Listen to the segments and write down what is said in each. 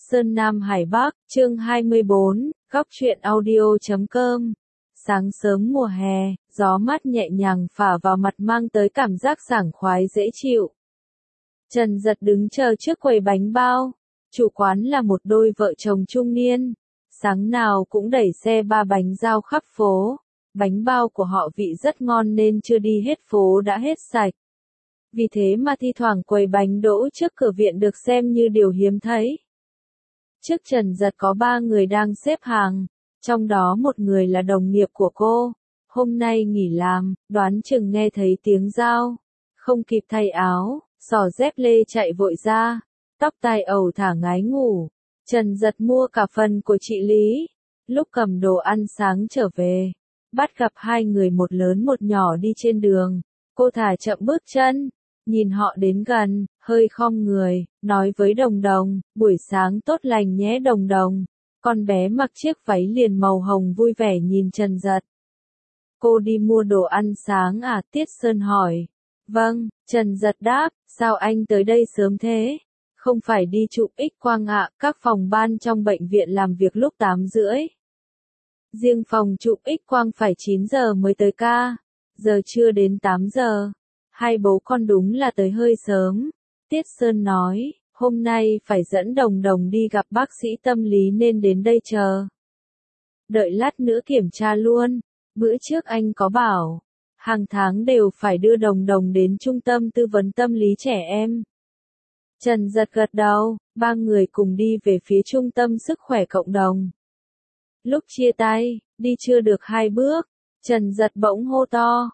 Sơn Nam Hải Bắc, chương 24, góc truyện audio.com. Sáng sớm mùa hè, gió mát nhẹ nhàng phả vào mặt mang tới cảm giác sảng khoái dễ chịu. Trần Dật đứng chờ trước quầy bánh bao. Chủ quán là một đôi vợ chồng trung niên. Sáng nào cũng đẩy xe ba bánh giao khắp phố. Bánh bao của họ vị rất ngon nên chưa đi hết phố đã hết sạch. Vì thế mà thi thoảng quầy bánh đỗ trước cửa viện được xem như điều hiếm thấy. Trước Trần Dật có 3 người đang xếp hàng, trong đó một người là đồng nghiệp của cô. Hôm nay nghỉ làm, đoán chừng nghe thấy tiếng dao. Không kịp thay áo, xỏ dép lê chạy vội ra, tóc tai ẩu thả ngái ngủ. Trần Dật mua cả phần của chị Lý. Lúc cầm đồ ăn sáng trở về, bắt gặp 2 người một lớn một nhỏ đi trên đường. Cô thả chậm bước chân, nhìn họ đến gần, hơi khom người, nói với Đồng Đồng, buổi sáng tốt lành nhé Đồng Đồng. Con bé mặc chiếc váy liền màu hồng vui vẻ nhìn Trần Dật. Cô đi mua đồ ăn sáng à? Tiết Sơn hỏi. Vâng, Trần Dật đáp, sao anh tới đây sớm thế? Không phải đi chụp X-quang ạ, các phòng ban trong bệnh viện làm việc lúc 8:30. Riêng phòng chụp X-quang phải 9 giờ mới tới ca, giờ chưa đến 8 giờ. Hai bố con đúng là tới hơi sớm. Tiết Sơn nói, hôm nay phải dẫn Đồng Đồng đi gặp bác sĩ tâm lý nên đến đây chờ. Đợi lát nữa kiểm tra luôn. Bữa trước anh có bảo, hàng tháng đều phải đưa Đồng Đồng đến trung tâm tư vấn tâm lý trẻ em. Trần Dật gật đầu, 3 người cùng đi về phía trung tâm sức khỏe cộng đồng. Lúc chia tay, đi chưa được 2 bước, Trần Dật bỗng hô to.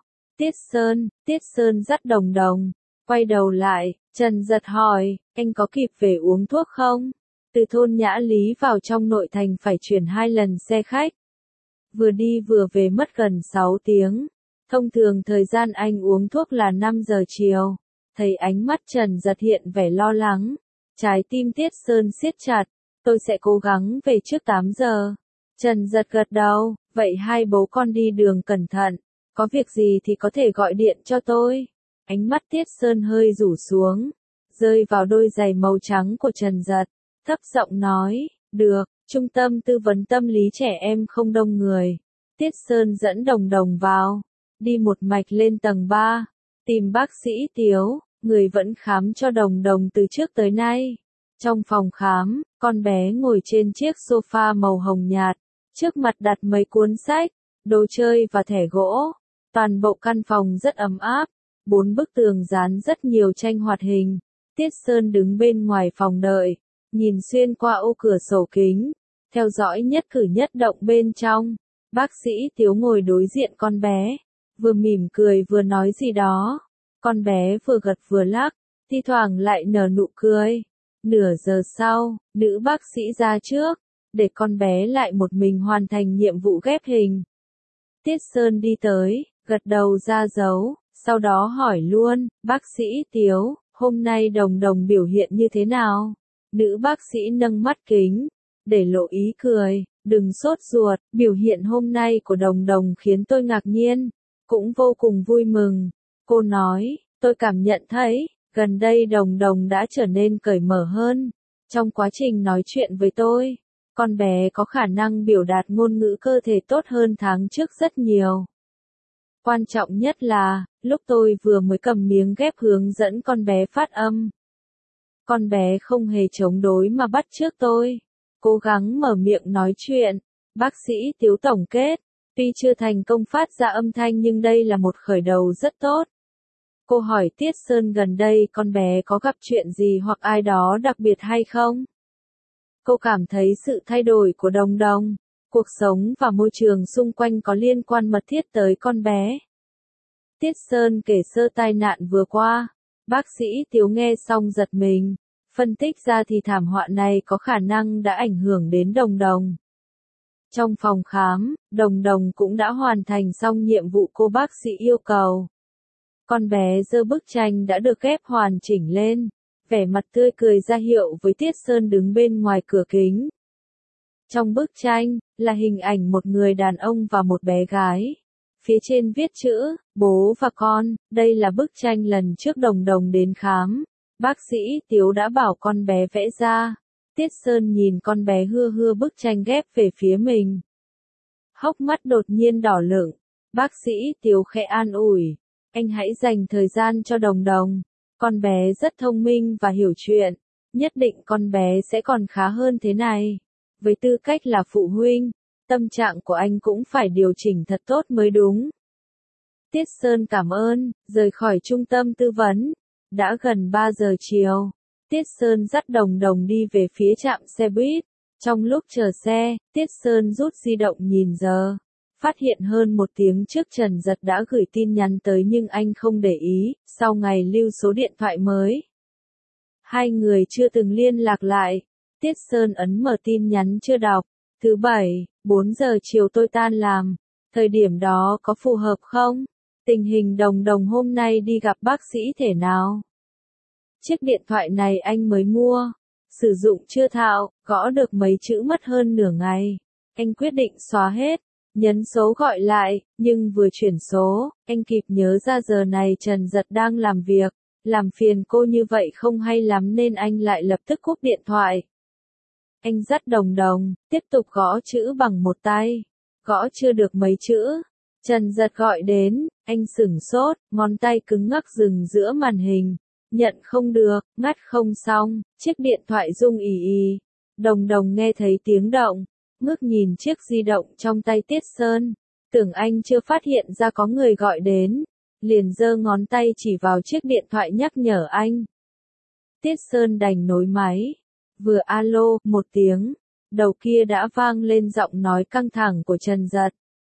Tiết Sơn dắt Đồng Đồng, quay đầu lại, Trần Dật hỏi, anh có kịp về uống thuốc không? Từ thôn Nhã Lý vào trong nội thành phải chuyển 2 lần xe khách. Vừa đi vừa về mất gần 6 tiếng. Thông thường thời gian anh uống thuốc là 5 giờ chiều. Thấy ánh mắt Trần Dật hiện vẻ lo lắng. Trái tim Tiết Sơn siết chặt, tôi sẽ cố gắng về trước 8 giờ. Trần Dật gật đầu, vậy hai bố con đi đường cẩn thận. Có việc gì thì có thể gọi điện cho tôi. Ánh mắt Tiết Sơn hơi rủ xuống, rơi vào đôi giày màu trắng của Trần Dật, thấp giọng nói, được, trung tâm tư vấn tâm lý trẻ em không đông người. Tiết Sơn dẫn Đồng Đồng vào, đi một mạch lên tầng 3, tìm bác sĩ Tiếu, người vẫn khám cho Đồng Đồng từ trước tới nay. Trong phòng khám, con bé ngồi trên chiếc sofa màu hồng nhạt, trước mặt đặt mấy cuốn sách, đồ chơi và thẻ gỗ. Toàn bộ căn phòng rất ấm áp, 4 bức tường dán rất nhiều tranh hoạt hình. Tiết Sơn đứng bên ngoài phòng đợi, nhìn xuyên qua ô cửa sổ kính, theo dõi nhất cử nhất động bên trong. Bác sĩ Tiếu ngồi đối diện con bé, vừa mỉm cười vừa nói gì đó. Con bé vừa gật vừa lắc, thi thoảng lại nở nụ cười. Nửa giờ sau, nữ bác sĩ ra trước, để con bé lại một mình hoàn thành nhiệm vụ ghép hình. Tiết Sơn đi tới, gật đầu ra dấu, sau đó hỏi luôn, bác sĩ Tiếu, hôm nay Đồng Đồng biểu hiện như thế nào? Nữ bác sĩ nâng mắt kính, để lộ ý cười, đừng sốt ruột, biểu hiện hôm nay của Đồng Đồng khiến tôi ngạc nhiên, cũng vô cùng vui mừng. Cô nói, tôi cảm nhận thấy, gần đây Đồng Đồng đã trở nên cởi mở hơn. Trong quá trình nói chuyện với tôi, con bé có khả năng biểu đạt ngôn ngữ cơ thể tốt hơn tháng trước rất nhiều. Quan trọng nhất là, lúc tôi vừa mới cầm miếng ghép hướng dẫn con bé phát âm. Con bé không hề chống đối mà bắt chước tôi. Cố gắng mở miệng nói chuyện. Bác sĩ Tiếu tổng kết. Tuy chưa thành công phát ra âm thanh nhưng đây là một khởi đầu rất tốt. Cô hỏi Tiết Sơn gần đây con bé có gặp chuyện gì hoặc ai đó đặc biệt hay không? Cô cảm thấy sự thay đổi của Đồng Đồng, cuộc sống và môi trường xung quanh có liên quan mật thiết tới con bé. Tiết Sơn kể sơ tai nạn vừa qua. Bác sĩ Tiếu nghe xong giật mình, phân tích ra thì thảm họa này có khả năng đã ảnh hưởng đến Đồng Đồng. Trong phòng khám, Đồng Đồng cũng đã hoàn thành xong nhiệm vụ cô bác sĩ yêu cầu. Con bé giơ bức tranh đã được ghép hoàn chỉnh lên, vẻ mặt tươi cười ra hiệu với Tiết Sơn đứng bên ngoài cửa kính. Trong bức tranh, là hình ảnh một người đàn ông và một bé gái. Phía trên viết chữ, bố và con, đây là bức tranh lần trước Đồng Đồng đến khám. Bác sĩ Tiếu đã bảo con bé vẽ ra. Tiết Sơn nhìn con bé hưa hưa bức tranh ghép về phía mình. Hốc mắt đột nhiên đỏ lửng. Bác sĩ Tiếu khẽ an ủi. Anh hãy dành thời gian cho Đồng Đồng. Con bé rất thông minh và hiểu chuyện. Nhất định con bé sẽ còn khá hơn thế này. Với tư cách là phụ huynh, tâm trạng của anh cũng phải điều chỉnh thật tốt mới đúng. Tiết Sơn cảm ơn, rời khỏi trung tâm tư vấn. Đã gần 3 giờ chiều. Tiết Sơn dắt Đồng Đồng đi về phía trạm xe buýt. Trong lúc chờ xe, Tiết Sơn rút di động nhìn giờ. Phát hiện hơn 1 tiếng trước Trần Dật đã gửi tin nhắn tới nhưng anh không để ý, sau ngày lưu số điện thoại mới. Hai người chưa từng liên lạc lại. Tiết Sơn ấn mở tin nhắn chưa đọc. Thứ Bảy, 4 giờ chiều tôi tan làm. Thời điểm đó có phù hợp không? Tình hình Đồng Đồng hôm nay đi gặp bác sĩ thể nào? Chiếc điện thoại này anh mới mua. Sử dụng chưa thạo, gõ được mấy chữ mất hơn nửa ngày. Anh quyết định xóa hết. Nhấn số gọi lại, nhưng vừa chuyển số, anh kịp nhớ ra giờ này Trần Dật đang làm việc. Làm phiền cô như vậy không hay lắm nên anh lại lập tức cúp điện thoại. Anh dắt Đồng Đồng, tiếp tục gõ chữ bằng một tay. Gõ chưa được mấy chữ. Trần Dật gọi đến, anh sửng sốt, ngón tay cứng ngắc dừng giữa màn hình. Nhận không được, ngắt không xong, chiếc điện thoại rung ì ì. Đồng Đồng nghe thấy tiếng động, ngước nhìn chiếc di động trong tay Tiết Sơn. Tưởng anh chưa phát hiện ra có người gọi đến. Liền giơ ngón tay chỉ vào chiếc điện thoại nhắc nhở anh. Tiết Sơn đành nối máy. Vừa alo, 1 tiếng. Đầu kia đã vang lên giọng nói căng thẳng của Trần Dật.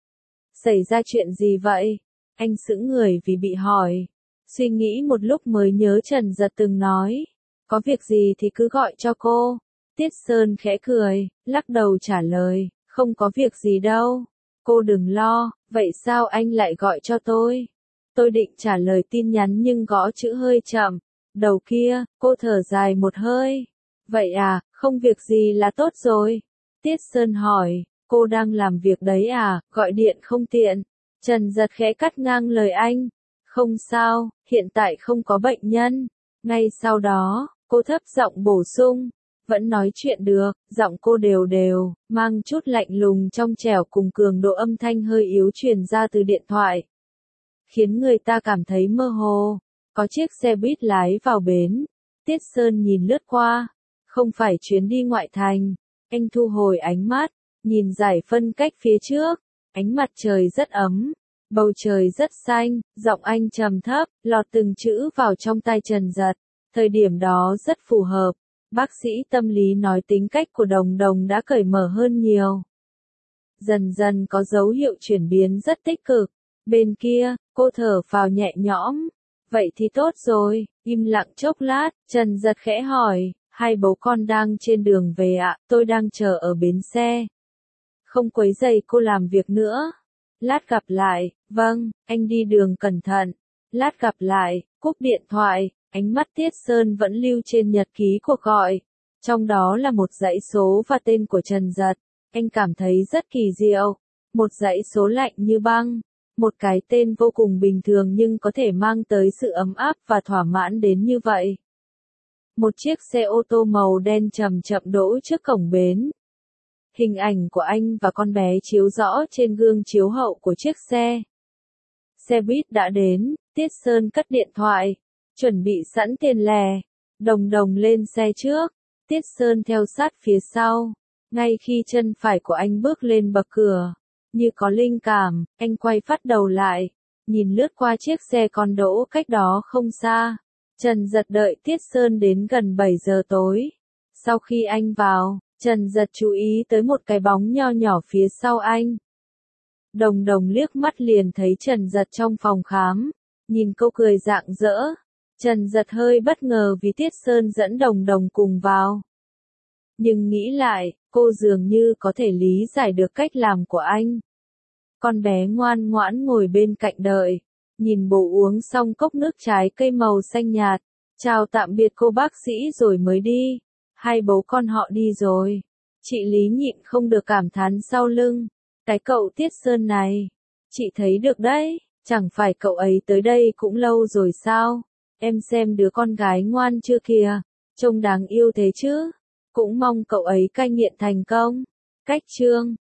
Xảy ra chuyện gì vậy? Anh sững người vì bị hỏi. Suy nghĩ một lúc mới nhớ Trần Dật từng nói. Có việc gì thì cứ gọi cho cô. Tiết Sơn khẽ cười, lắc đầu trả lời. Không có việc gì đâu. Cô đừng lo, vậy sao anh lại gọi cho tôi? Tôi định trả lời tin nhắn nhưng gõ chữ hơi chậm. Đầu kia, cô thở dài một hơi. Vậy à, không việc gì là tốt rồi. Tiết Sơn hỏi, cô đang làm việc đấy à, gọi điện không tiện. Trần Dật khẽ cắt ngang lời anh. Không sao, hiện tại không có bệnh nhân. Ngay sau đó, cô thấp giọng bổ sung. Vẫn nói chuyện được, giọng cô đều đều, mang chút lạnh lùng trong trẻo cùng cường độ âm thanh hơi yếu truyền ra từ điện thoại. Khiến người ta cảm thấy mơ hồ. Có chiếc xe buýt lái vào bến. Tiết Sơn nhìn lướt qua. Không phải chuyến đi ngoại thành. Anh thu hồi ánh mắt, nhìn dải phân cách phía trước. Ánh mặt trời rất ấm. Bầu trời rất xanh, giọng anh trầm thấp, lọt từng chữ vào trong tai Trần Dật. Thời điểm đó rất phù hợp. Bác sĩ tâm lý nói tính cách của Đồng Đồng đã cởi mở hơn nhiều. Dần dần có dấu hiệu chuyển biến rất tích cực. Bên kia, cô thở phào nhẹ nhõm. Vậy thì tốt rồi, im lặng chốc lát, Trần Dật khẽ hỏi, hai bố con đang trên đường về ạ, tôi đang chờ ở bến xe. Không quấy rầy cô làm việc nữa. Lát gặp lại, vâng, anh đi đường cẩn thận. Lát gặp lại, cúp điện thoại, ánh mắt Tiết Sơn vẫn lưu trên nhật ký cuộc gọi. Trong đó là một dãy số và tên của Trần Dật. Anh cảm thấy rất kỳ diệu. Một dãy số lạnh như băng. Một cái tên vô cùng bình thường nhưng có thể mang tới sự ấm áp và thỏa mãn đến như vậy. Một chiếc xe ô tô màu đen chậm chậm đỗ trước cổng bến. Hình ảnh của anh và con bé chiếu rõ trên gương chiếu hậu của chiếc xe. Xe buýt đã đến, Tiết Sơn cất điện thoại, chuẩn bị sẵn tiền lẻ. Đồng Đồng lên xe trước, Tiết Sơn theo sát phía sau. Ngay khi chân phải của anh bước lên bậc cửa, như có linh cảm, anh quay phát đầu lại, nhìn lướt qua chiếc xe còn đỗ cách đó không xa. Trần Dật đợi Tiết Sơn đến gần 7 giờ tối. Sau khi anh vào, Trần Dật chú ý tới một cái bóng nho nhỏ phía sau anh. Đồng Đồng liếc mắt liền thấy Trần Dật trong phòng khám, nhìn cô cười rạng rỡ. Trần Dật hơi bất ngờ vì Tiết Sơn dẫn Đồng Đồng cùng vào. Nhưng nghĩ lại, cô dường như có thể lý giải được cách làm của anh. Con bé ngoan ngoãn ngồi bên cạnh đợi, nhìn bố uống xong cốc nước trái cây màu xanh nhạt, chào tạm biệt cô bác sĩ rồi mới đi. Hai bố con họ đi rồi. Chị Lý nhịn không được cảm thán sau lưng. Cái cậu Tiết Sơn này, chị thấy được đấy, chẳng phải cậu ấy tới đây cũng lâu rồi sao? Em xem đứa con gái ngoan chưa kìa, trông đáng yêu thế chứ. Cũng mong cậu ấy cai nghiện thành công. Cách chương